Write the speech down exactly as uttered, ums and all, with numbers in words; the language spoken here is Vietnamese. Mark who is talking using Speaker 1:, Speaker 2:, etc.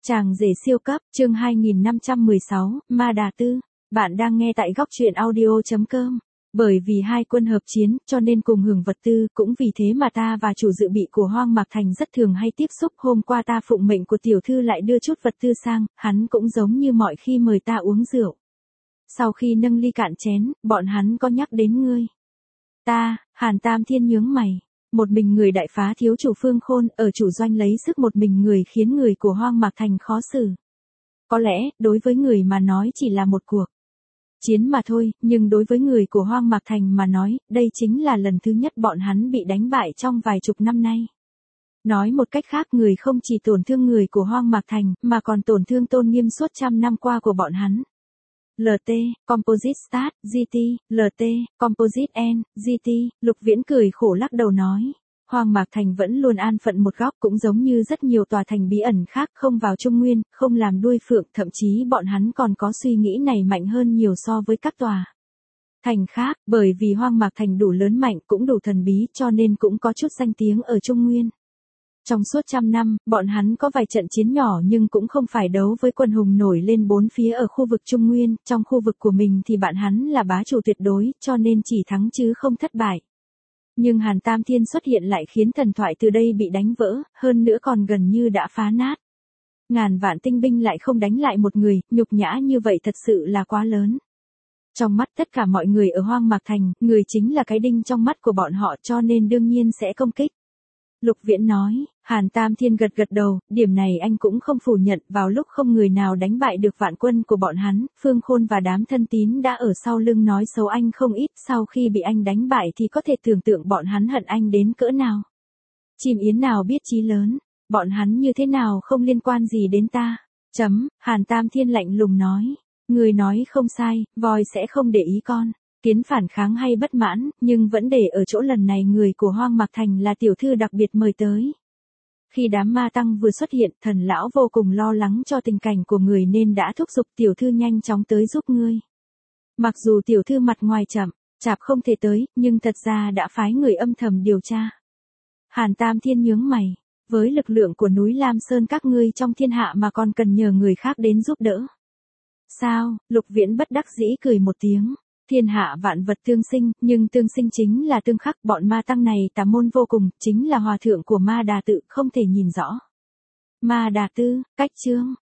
Speaker 1: Chàng rể siêu cấp, chương hai nghìn năm trăm mười sáu, Ma Đà Tư. Bạn đang nghe tại góc truyện audio chấm com. Bởi vì hai quân hợp chiến, cho nên cùng hưởng vật tư, cũng vì thế mà ta và chủ dự bị của Hoang Mạc Thành rất thường hay tiếp xúc. Hôm qua ta phụng mệnh của tiểu thư lại đưa chút vật tư sang, hắn cũng giống như mọi khi mời ta uống rượu. Sau khi nâng ly cạn chén, bọn hắn có nhắc đến ngươi. Ta, Hàn Tam Thiên nhướng mày. Một mình người đại phá thiếu chủ Phương Khôn, ở chủ doanh lấy sức một mình người khiến người của Hoang Mạc Thành khó xử. Có lẽ, đối với người mà nói chỉ là một cuộc chiến mà thôi, nhưng đối với người của Hoang Mạc Thành mà nói, đây chính là lần thứ nhất bọn hắn bị đánh bại trong vài chục năm nay. Nói một cách khác, người không chỉ tổn thương người của Hoang Mạc Thành, mà còn tổn thương tôn nghiêm suốt trăm năm qua của bọn hắn. lờ tê, Composite Start, giê tê, lờ tê, Composite N, giê tê, Lục Viễn cười khổ lắc đầu nói. Hoang Mạc Thành vẫn luôn an phận một góc, cũng giống như rất nhiều tòa thành bí ẩn khác, không vào Trung Nguyên, không làm đuôi phượng, thậm chí bọn hắn còn có suy nghĩ này mạnh hơn nhiều so với các tòa thành khác, bởi vì Hoang Mạc Thành đủ lớn mạnh, cũng đủ thần bí, cho nên cũng có chút danh tiếng ở Trung Nguyên. Trong suốt trăm năm, bọn hắn có vài trận chiến nhỏ nhưng cũng không phải đấu với quân hùng nổi lên bốn phía ở khu vực Trung Nguyên, trong khu vực của mình thì bạn hắn là bá chủ tuyệt đối, cho nên chỉ thắng chứ không thất bại. Nhưng Hàn Tam Thiên xuất hiện lại khiến thần thoại từ đây bị đánh vỡ, hơn nữa còn gần như đã phá nát. Ngàn vạn tinh binh lại không đánh lại một người, nhục nhã như vậy thật sự là quá lớn. Trong mắt tất cả mọi người ở Hoang Mạc Thành, người chính là cái đinh trong mắt của bọn họ, cho nên đương nhiên sẽ công kích. Lục Viễn nói. Hàn Tam Thiên gật gật đầu, điểm này anh cũng không phủ nhận, vào lúc không người nào đánh bại được vạn quân của bọn hắn, Phương Khôn và đám thân tín đã ở sau lưng nói xấu anh không ít, sau khi bị anh đánh bại thì có thể tưởng tượng bọn hắn hận anh đến cỡ nào. Chim yến nào biết chí lớn, bọn hắn như thế nào không liên quan gì đến ta. Chấm, Hàn Tam Thiên lạnh lùng nói. Người nói không sai, voi sẽ không để ý con. Kiến phản kháng hay bất mãn, nhưng vẫn để ở chỗ lần này người của Hoang Mạc Thành là tiểu thư đặc biệt mời tới. Khi đám ma tăng vừa xuất hiện, thần lão vô cùng lo lắng cho tình cảnh của người nên đã thúc giục tiểu thư nhanh chóng tới giúp ngươi. Mặc dù tiểu thư mặt ngoài chậm, chạp không thể tới, nhưng thật ra đã phái người âm thầm điều tra. Hàn Tam Thiên nhướng mày, với lực lượng của núi Lam Sơn các ngươi trong thiên hạ mà còn cần nhờ người khác đến giúp đỡ. Sao? Lục Viễn bất đắc dĩ cười một tiếng. Thiên hạ vạn vật tương sinh, nhưng tương sinh chính là tương khắc, bọn ma tăng này tà môn vô cùng, chính là hòa thượng của Ma Đà Tự, không thể nhìn rõ. Ma Đà Tư, cách chương,